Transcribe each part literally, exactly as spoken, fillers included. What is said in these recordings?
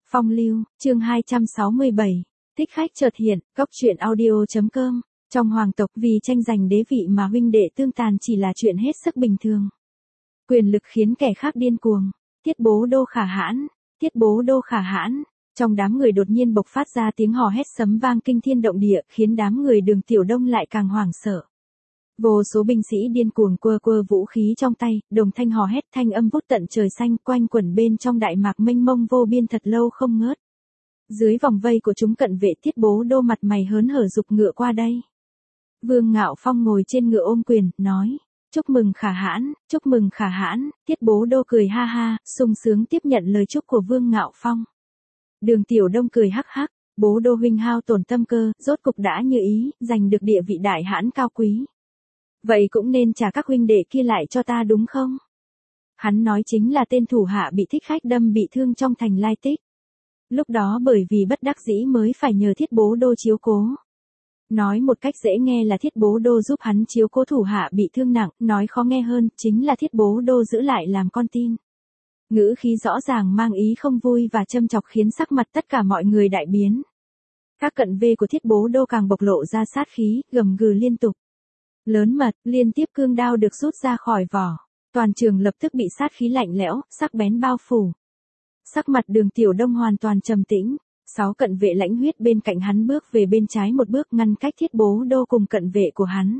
Phong lưu, chương hai trăm sáu mươi bảy, thích khách chợt hiện, góc truyện audio.com, trong hoàng tộc vì tranh giành đế vị mà huynh đệ tương tàn chỉ là chuyện hết sức bình thường. Quyền lực khiến kẻ khác điên cuồng, Thiết Bố Đô khả hãn, Thiết Bố Đô khả hãn, trong đám người đột nhiên bộc phát ra tiếng hò hét sấm vang kinh thiên động địa khiến đám người Đường Tiểu Đông lại càng hoảng sợ. Vô số binh sĩ điên cuồng quơ quơ vũ khí trong tay, đồng thanh hò hét thanh âm vút tận trời xanh quanh quẩn bên trong đại mạc mênh mông vô biên thật lâu không ngớt. Dưới vòng vây của chúng cận vệ Thiết Bố Đô mặt mày hớn hở giục ngựa qua đây. Vương Ngạo Phong ngồi trên ngựa ôm quyền, nói, chúc mừng khả hãn, chúc mừng khả hãn, Thiết Bố Đô cười ha ha, sung sướng tiếp nhận lời chúc của Vương Ngạo Phong. Đường Tiểu Đông cười hắc hắc, Bố Đô huynh hao tổn tâm cơ, rốt cục đã như ý, giành được địa vị đại hãn cao quý. Vậy cũng nên trả các huynh đệ kia lại cho ta đúng không? Hắn nói chính là tên thủ hạ bị thích khách đâm bị thương trong thành Lai Tích. Lúc đó bởi vì bất đắc dĩ mới phải nhờ Thiết Bố Đô chiếu cố. Nói một cách dễ nghe là Thiết Bố Đô giúp hắn chiếu cố thủ hạ bị thương nặng, nói khó nghe hơn chính là Thiết Bố Đô giữ lại làm con tin. Ngữ khí rõ ràng mang ý không vui và châm chọc khiến sắc mặt tất cả mọi người đại biến. Các cận vệ của Thiết Bố Đô càng bộc lộ ra sát khí, gầm gừ liên tục. Lớn mật, liên tiếp cương đao được rút ra khỏi vỏ. Toàn trường lập tức bị sát khí lạnh lẽo, sắc bén bao phủ. Sắc mặt Đường Tiểu Đông hoàn toàn trầm tĩnh. Sáu cận vệ lãnh huyết bên cạnh hắn bước về bên trái một bước ngăn cách Thiết Bố Đô cùng cận vệ của hắn.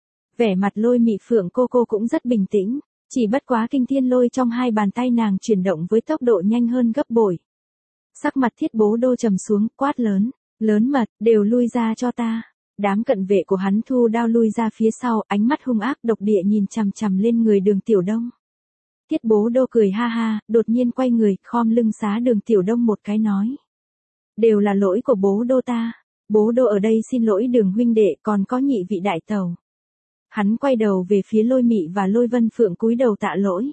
Vẻ mặt Lôi Mị Phượng cô cô cũng rất bình tĩnh. Chỉ bất quá kinh thiên lôi trong hai bàn tay nàng chuyển động với tốc độ nhanh hơn gấp bội. Sắc mặt Thiết Bố Đô trầm xuống, quát lớn. Lớn mật, đều lui ra cho ta. Đám cận vệ của hắn thu đao lui ra phía sau, ánh mắt hung ác độc địa nhìn chằm chằm lên người Đường Tiểu Đông. Thiết Bố Đô cười ha ha, đột nhiên quay người, khom lưng xá Đường Tiểu Đông một cái nói. Đều là lỗi của Bố Đô ta. Bố Đô ở đây xin lỗi Đường huynh đệ, còn có nhị vị đại tẩu. Hắn quay đầu về phía Lôi Mị và Lôi Vân Phượng cúi đầu tạ lỗi.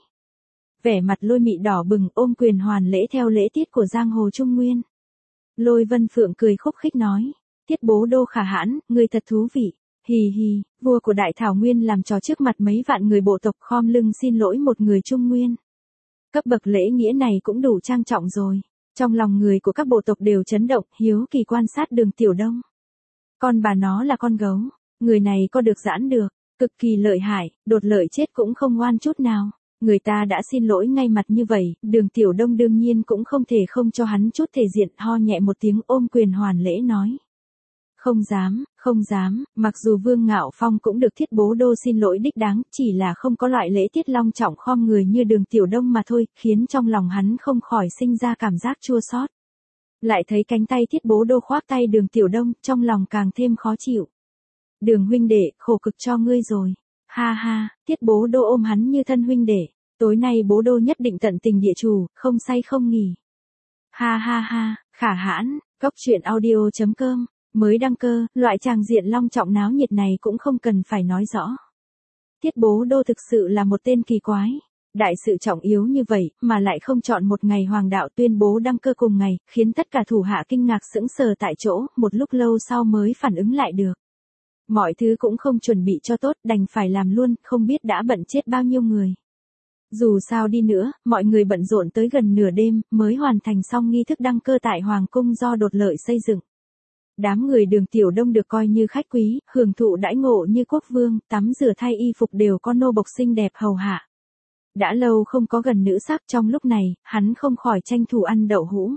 Vẻ mặt Lôi Mị đỏ bừng ôm quyền hoàn lễ theo lễ tiết của giang hồ Trung Nguyên. Lôi Vân Phượng cười khúc khích nói. Thiết Bố Đô khả hãn, người thật thú vị. Hì hì, vua của Đại Thảo Nguyên làm trò trước mặt mấy vạn người bộ tộc khom lưng xin lỗi một người Trung Nguyên. Cấp bậc lễ nghĩa này cũng đủ trang trọng rồi. Trong lòng người của các bộ tộc đều chấn động, hiếu kỳ quan sát Đường Tiểu Đông. Con bà nó là con gấu, người này có được giãn được, cực kỳ lợi hại, đột lợi chết cũng không ngoan chút nào. Người ta đã xin lỗi ngay mặt như vậy, Đường Tiểu Đông đương nhiên cũng không thể không cho hắn chút thể diện, ho nhẹ một tiếng ôm quyền hoàn lễ nói. Không dám, không dám, mặc dù Vương Ngạo Phong cũng được Thiết Bố Đô xin lỗi đích đáng, chỉ là không có loại lễ tiết long trọng khom người như Đường Tiểu Đông mà thôi, khiến trong lòng hắn không khỏi sinh ra cảm giác chua xót. Lại thấy cánh tay Thiết Bố Đô khoác tay Đường Tiểu Đông, trong lòng càng thêm khó chịu. Đường huynh đệ, khổ cực cho ngươi rồi. Ha ha, Thiết Bố Đô ôm hắn như thân huynh đệ. Tối nay Bố Đô nhất định tận tình địa chủ, không say không nghỉ. Ha ha ha, khả hãn, góc truyện audio.com. Mới đăng cơ, loại tràng diện long trọng náo nhiệt này cũng không cần phải nói rõ. Thiết Bố Đô thực sự là một tên kỳ quái. Đại sự trọng yếu như vậy, mà lại không chọn một ngày hoàng đạo tuyên bố đăng cơ cùng ngày, khiến tất cả thủ hạ kinh ngạc sững sờ tại chỗ, một lúc lâu sau mới phản ứng lại được. Mọi thứ cũng không chuẩn bị cho tốt, đành phải làm luôn, không biết đã bận chết bao nhiêu người. Dù sao đi nữa, mọi người bận rộn tới gần nửa đêm, mới hoàn thành xong nghi thức đăng cơ tại Hoàng cung do đột lợi xây dựng. Đám người Đường Tiểu Đông được coi như khách quý, hưởng thụ đãi ngộ như quốc vương, tắm rửa thay y phục đều có nô bộc xinh đẹp hầu hạ. Đã lâu không có gần nữ sắc trong lúc này, hắn không khỏi tranh thủ ăn đậu hũ.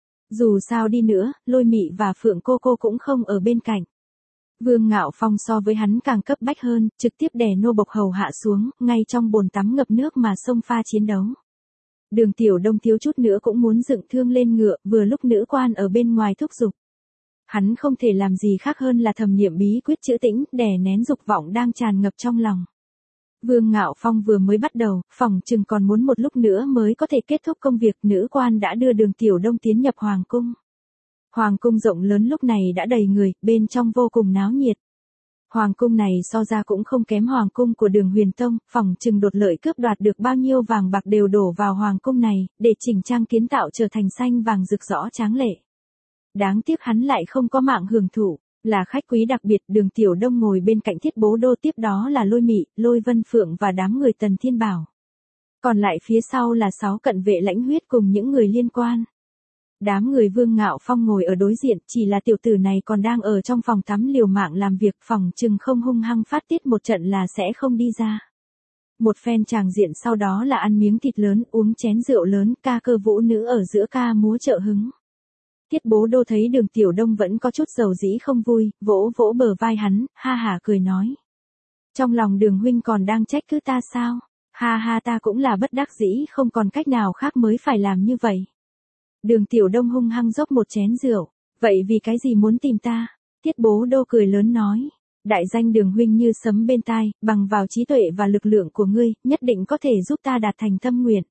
Dù sao đi nữa, Lôi Mị và Phượng cô cô cũng không ở bên cạnh. Vương Ngạo Phong so với hắn càng cấp bách hơn, trực tiếp đè nô bộc hầu hạ xuống, ngay trong bồn tắm ngập nước mà xông pha chiến đấu. Đường Tiểu Đông thiếu chút nữa cũng muốn dựng thương lên ngựa, vừa lúc nữ quan ở bên ngoài thúc giục. Hắn không thể làm gì khác hơn là thầm niệm bí quyết trữ tĩnh, đè nén dục vọng đang tràn ngập trong lòng. Vương Ngạo Phong vừa mới bắt đầu, phỏng chừng còn muốn một lúc nữa mới có thể kết thúc công việc, nữ quan đã đưa Đường Tiểu Đông tiến nhập Hoàng cung. Hoàng cung rộng lớn lúc này đã đầy người, bên trong vô cùng náo nhiệt. Hoàng cung này so ra cũng không kém Hoàng cung của Đường Huyền Tông, phỏng chừng đột lợi cướp đoạt được bao nhiêu vàng bạc đều đổ vào Hoàng cung này, để chỉnh trang kiến tạo trở thành xanh vàng rực rỡ tráng lệ. Đáng tiếc hắn lại không có mạng hưởng thụ, là khách quý đặc biệt. Đường Tiểu Đông ngồi bên cạnh Thiết Bố Đô, tiếp đó là Lôi Mị, Lôi Vân Phượng và đám người Tần Thiên Bảo. Còn lại phía sau là sáu cận vệ lãnh huyết cùng những người liên quan. Đám người Vương Ngạo Phong ngồi ở đối diện, chỉ là tiểu tử này còn đang ở trong phòng tắm liều mạng làm việc, phòng chừng không hung hăng phát tiết một trận là sẽ không đi ra. Một phen tràng diện sau đó là ăn miếng thịt lớn, uống chén rượu lớn, ca cơ vũ nữ ở giữa ca múa trợ hứng. Tiết Bố Đô thấy Đường Tiểu Đông vẫn có chút dầu dĩ không vui, vỗ vỗ bờ vai hắn, ha hả cười nói. Trong lòng Đường huynh còn đang trách cứ ta sao? Ha ha, ta cũng là bất đắc dĩ, không còn cách nào khác mới phải làm như vậy. Đường Tiểu Đông hung hăng dốc một chén rượu, vậy vì cái gì muốn tìm ta? Tiết Bố Đô cười lớn nói. Đại danh Đường huynh như sấm bên tai, bằng vào trí tuệ và lực lượng của ngươi, nhất định có thể giúp ta đạt thành tâm nguyện.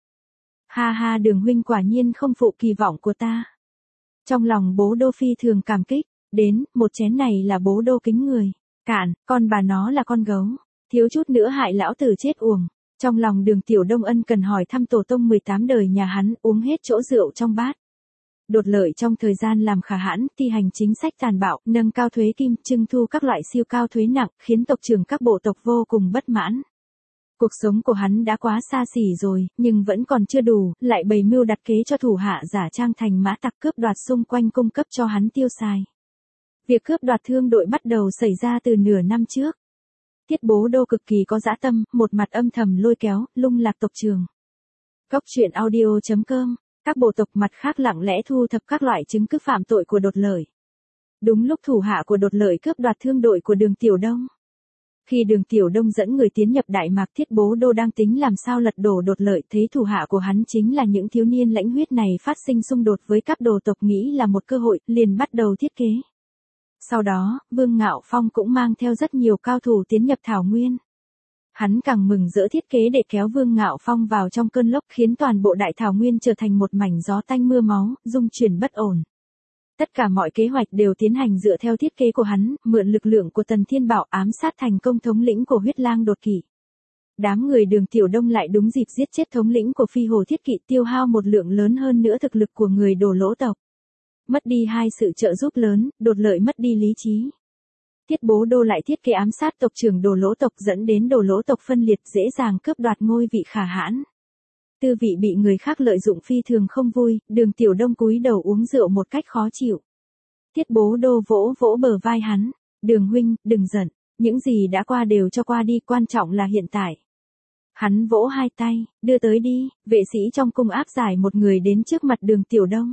Ha ha, Đường huynh quả nhiên không phụ kỳ vọng của ta. Trong lòng Bố Đô phi thường cảm kích, đến, một chén này là Bố Đô kính người. Cạn, con bà nó là con gấu, thiếu chút nữa hại lão tử chết uổng. Trong lòng Đường Tiểu Đông ân cần hỏi thăm tổ tông mười tám đời nhà hắn, uống hết chỗ rượu trong bát. Đột Lợi trong thời gian làm khả hãn, thi hành chính sách tàn bạo, nâng cao thuế kim, trưng thu các loại siêu cao thuế nặng, khiến tộc trưởng các bộ tộc vô cùng bất mãn. Cuộc sống của hắn đã quá xa xỉ rồi, nhưng vẫn còn chưa đủ, lại bày mưu đặt kế cho thủ hạ giả trang thành mã tặc cướp đoạt xung quanh cung cấp cho hắn tiêu xài. Việc cướp đoạt thương đội bắt đầu xảy ra từ nửa năm trước. Tiết Bố Đô cực kỳ có dã tâm, một mặt âm thầm lôi kéo, lung lạc tộc trưởng. Góc truyện audio chấm com, các bộ tộc mặt khác lặng lẽ thu thập các loại chứng cứ phạm tội của Đột Lợi. Đúng lúc thủ hạ của Đột Lợi cướp đoạt thương đội của Đường Tiểu Đông. Khi Đường Tiểu Đông dẫn người tiến nhập Đại Mạc, Tiết Bố Đô đang tính làm sao lật đổ Đột Lợi, thấy thủ hạ của hắn chính là những thiếu niên lãnh huyết này phát sinh xung đột với các đồ tộc, nghĩ là một cơ hội, liền bắt đầu thiết kế. Sau đó, Vương Ngạo Phong cũng mang theo rất nhiều cao thủ tiến nhập Thảo Nguyên. Hắn càng mừng rỡ thiết kế để kéo Vương Ngạo Phong vào trong cơn lốc, khiến toàn bộ Đại Thảo Nguyên trở thành một mảnh gió tanh mưa máu, dung chuyển bất ổn. Tất cả mọi kế hoạch đều tiến hành dựa theo thiết kế của hắn, mượn lực lượng của Tần Thiên Bảo ám sát thành công thống lĩnh của huyết lang đột kỵ. Đám người Đường Tiểu Đông lại đúng dịp giết chết thống lĩnh của phi hồ thiết kỵ, tiêu hao một lượng lớn hơn nữa thực lực của người Đồ Lỗ tộc. Mất đi hai sự trợ giúp lớn, Đột Lợi mất đi lý trí. Tiết Bố Đô lại thiết kế ám sát tộc trưởng Đồ Lỗ tộc, dẫn đến Đồ Lỗ tộc phân liệt, dễ dàng cướp đoạt ngôi vị khả hãn. Tư vị bị người khác lợi dụng phi thường không vui, Đường Tiểu Đông cúi đầu uống rượu một cách khó chịu. Tiết Bố Đô vỗ vỗ bờ vai hắn, Đường huynh, đừng giận, những gì đã qua đều cho qua đi, quan trọng là hiện tại. Hắn vỗ hai tay, đưa tới đi, vệ sĩ trong cung áp giải một người đến trước mặt Đường Tiểu Đông.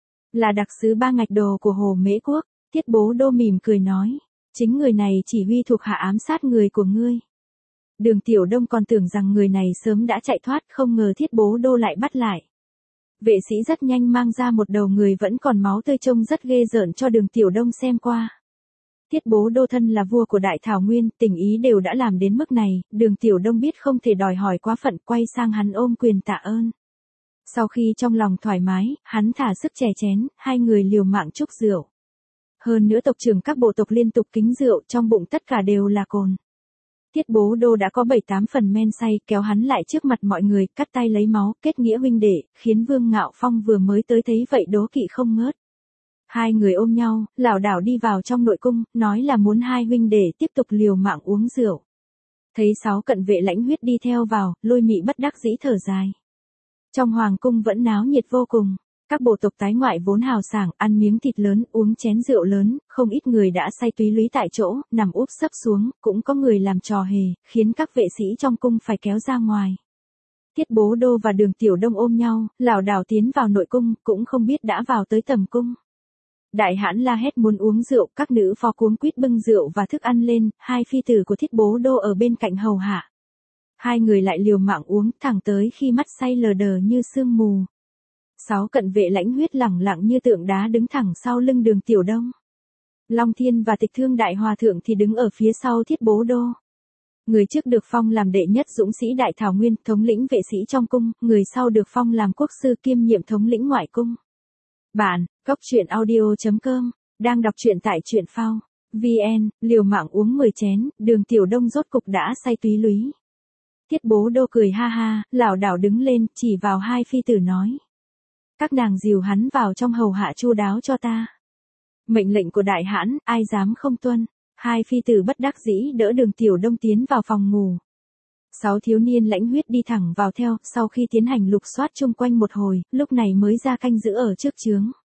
Là đặc sứ Ba Ngạch Đồ của Hồ Mễ Quốc. Tiết Bố Đô mỉm cười nói, chính người này chỉ huy thuộc hạ ám sát người của ngươi. Đường Tiểu Đông còn tưởng rằng người này sớm đã chạy thoát, không ngờ Tiết Bố Đô lại bắt lại. Vệ sĩ rất nhanh mang ra một đầu người vẫn còn máu tươi, trông rất ghê rợn cho Đường Tiểu Đông xem qua. Tiết Bố Đô thân là vua của Đại Thảo Nguyên, tình ý đều đã làm đến mức này, Đường Tiểu Đông biết không thể đòi hỏi quá phận, quay sang hắn ôm quyền tạ ơn. Sau khi trong lòng thoải mái, hắn thả sức chè chén, hai người liều mạng chúc rượu. Hơn nữa tộc trưởng các bộ tộc liên tục kính rượu, trong bụng tất cả đều là cồn. Tiết Bố Đô đã có bảy tám phần men say, kéo hắn lại trước mặt mọi người, cắt tay lấy máu, kết nghĩa huynh đệ, khiến Vương Ngạo Phong vừa mới tới thấy vậy đố kỵ không ngớt. Hai người ôm nhau, lảo đảo đi vào trong nội cung, nói là muốn hai huynh đệ tiếp tục liều mạng uống rượu. Thấy sáu cận vệ lãnh huyết đi theo vào, Lôi Mị bất đắc dĩ thở dài. Trong hoàng cung vẫn náo nhiệt vô cùng, các bộ tộc tái ngoại vốn hào sảng, ăn miếng thịt lớn, uống chén rượu lớn, không ít người đã say túy lúy tại chỗ, nằm úp sấp xuống, cũng có người làm trò hề, khiến các vệ sĩ trong cung phải kéo ra ngoài. Tiết Bố Đô và Đường Tiểu Đông ôm nhau, lảo đảo tiến vào nội cung, cũng không biết đã vào tới tầm cung. Đại hãn la hét muốn uống rượu, các nữ phó cuống quýt bưng rượu và thức ăn lên, hai phi tử của Tiết Bố Đô ở bên cạnh hầu hạ. Hai người lại liều mạng uống, thẳng tới khi mắt say lờ đờ như sương mù. Sáu cận vệ lãnh huyết lẳng lặng như tượng đá đứng thẳng sau lưng Đường Tiểu Đông. Long Thiên và Tịch Thương Đại Hòa Thượng thì đứng ở phía sau Tiết Bố Đô. Người trước được phong làm đệ nhất dũng sĩ Đại Thảo Nguyên, thống lĩnh vệ sĩ trong cung, người sau được phong làm quốc sư kiêm nhiệm thống lĩnh ngoại cung. Bạn, góc truyện audio chấm com, đang đọc truyện tại truyện phao chấm vn, liều mạng uống mười chén, Đường Tiểu Đông rốt cục đã say túy lúy. Tiết Bố Đô cười ha ha, lảo đảo đứng lên, chỉ vào hai phi tử nói. Các nàng dìu hắn vào trong hầu hạ chu đáo cho ta. Mệnh lệnh của đại hãn, ai dám không tuân. Hai phi tử bất đắc dĩ đỡ Đường Tiểu Đông tiến vào phòng ngủ. Sáu thiếu niên lãnh huyết đi thẳng vào theo, sau khi tiến hành lục soát chung quanh một hồi, lúc này mới ra canh giữ ở trước chướng.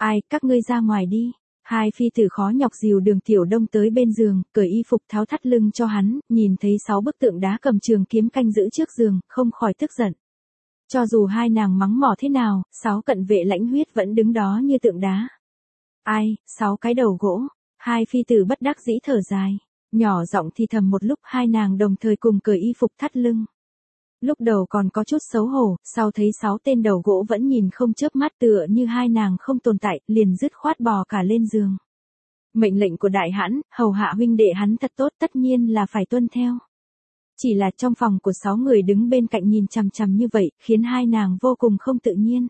Ai, các ngươi ra ngoài đi. Hai phi tử khó nhọc dìu Đường Tiểu Đông tới bên giường, cởi y phục tháo thắt lưng cho hắn, nhìn thấy sáu bức tượng đá cầm trường kiếm canh giữ trước giường, không khỏi tức giận. Cho dù hai nàng mắng mỏ thế nào, sáu cận vệ lãnh huyết vẫn đứng đó như tượng đá. Ai, sáu cái đầu gỗ. Hai phi tử bất đắc dĩ thở dài. Nhỏ giọng thì thầm một lúc, hai nàng đồng thời cùng cởi y phục thắt lưng. Lúc đầu còn có chút xấu hổ, sau thấy sáu tên đầu gỗ vẫn nhìn không chớp mắt tựa như hai nàng không tồn tại, liền dứt khoát bò cả lên giường. Mệnh lệnh của đại hãn, hầu hạ huynh đệ hắn thật tốt, tất nhiên là phải tuân theo. Chỉ là trong phòng của sáu người đứng bên cạnh nhìn chằm chằm như vậy, khiến hai nàng vô cùng không tự nhiên.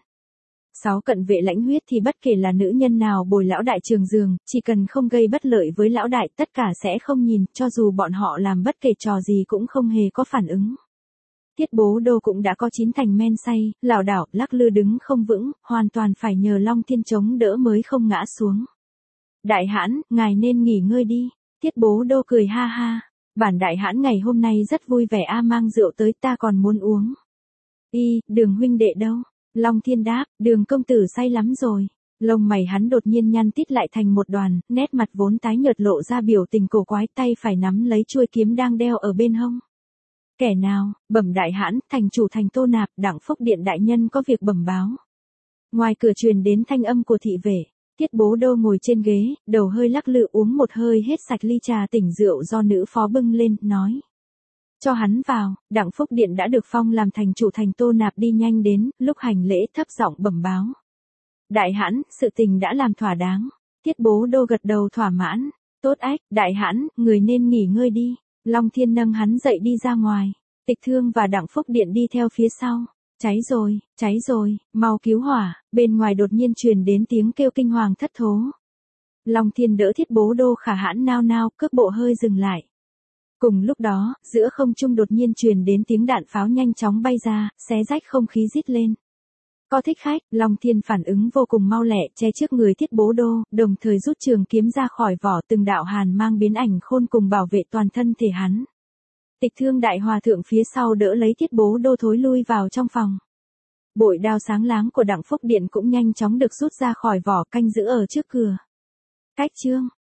Sáu cận vệ lãnh huyết thì bất kể là nữ nhân nào bồi lão đại trường giường, chỉ cần không gây bất lợi với lão đại tất cả sẽ không nhìn, cho dù bọn họ làm bất kể trò gì cũng không hề có phản ứng. Tiết Bố Đô cũng đã có chín thành men say, lảo đảo, lắc lư đứng không vững, hoàn toàn phải nhờ Long Thiên chống đỡ mới không ngã xuống. Đại hãn, ngài nên nghỉ ngơi đi. Tiết Bố Đô cười ha ha. Bản đại hãn ngày hôm nay rất vui vẻ a, mang rượu tới ta còn muốn uống. Y, Đường huynh đệ đâu? Long Thiên đáp, Đường công tử say lắm rồi. Lông mày hắn đột nhiên nhăn tít lại thành một đoàn, nét mặt vốn tái nhợt lộ ra biểu tình cổ quái, tay phải nắm lấy chuôi kiếm đang đeo ở bên hông. Kẻ nào? Bẩm đại hãn, thành chủ thành Tô Nạp, Đặng Phúc Điện đại nhân có việc bẩm báo. Ngoài cửa truyền đến thanh âm của thị vệ. Tiết Bố Đô ngồi trên ghế, đầu hơi lắc lư uống một hơi hết sạch ly trà tỉnh rượu do nữ phó bưng lên, nói. Cho hắn vào. Đặng Phúc Điện đã được phong làm thành chủ thành Tô Nạp đi nhanh đến, lúc hành lễ thấp giọng bẩm báo. Đại hãn, sự tình đã làm thỏa đáng. Tiết Bố Đô gật đầu thỏa mãn. Tốt ách, đại hãn, người nên nghỉ ngơi đi. Long Thiên nâng hắn dậy đi ra ngoài. Tịch Thương và Đặng Phúc Điện đi theo phía sau. Cháy rồi, cháy rồi, mau cứu hỏa. Bên ngoài đột nhiên truyền đến tiếng kêu kinh hoàng thất thố. Long Thiên đỡ Thiết Bố Đô khả hãn nao nao, cước bộ hơi dừng lại. Cùng lúc đó, giữa không trung đột nhiên truyền đến tiếng đạn pháo nhanh chóng bay ra, xé rách không khí rít lên. Có thích khách, Long Thiên phản ứng vô cùng mau lẹ, che trước người Thiết Bố Đô, đồng thời rút trường kiếm ra khỏi vỏ, từng đạo hàn mang biến ảnh khôn cùng bảo vệ toàn thân thể hắn. Tịch Thương đại hòa thượng phía sau đỡ lấy Thiết Bố Đô thối lui vào trong phòng. Bội đao sáng láng của Đặng Phúc Điện cũng nhanh chóng được rút ra khỏi vỏ, canh giữ ở trước cửa. Cách chương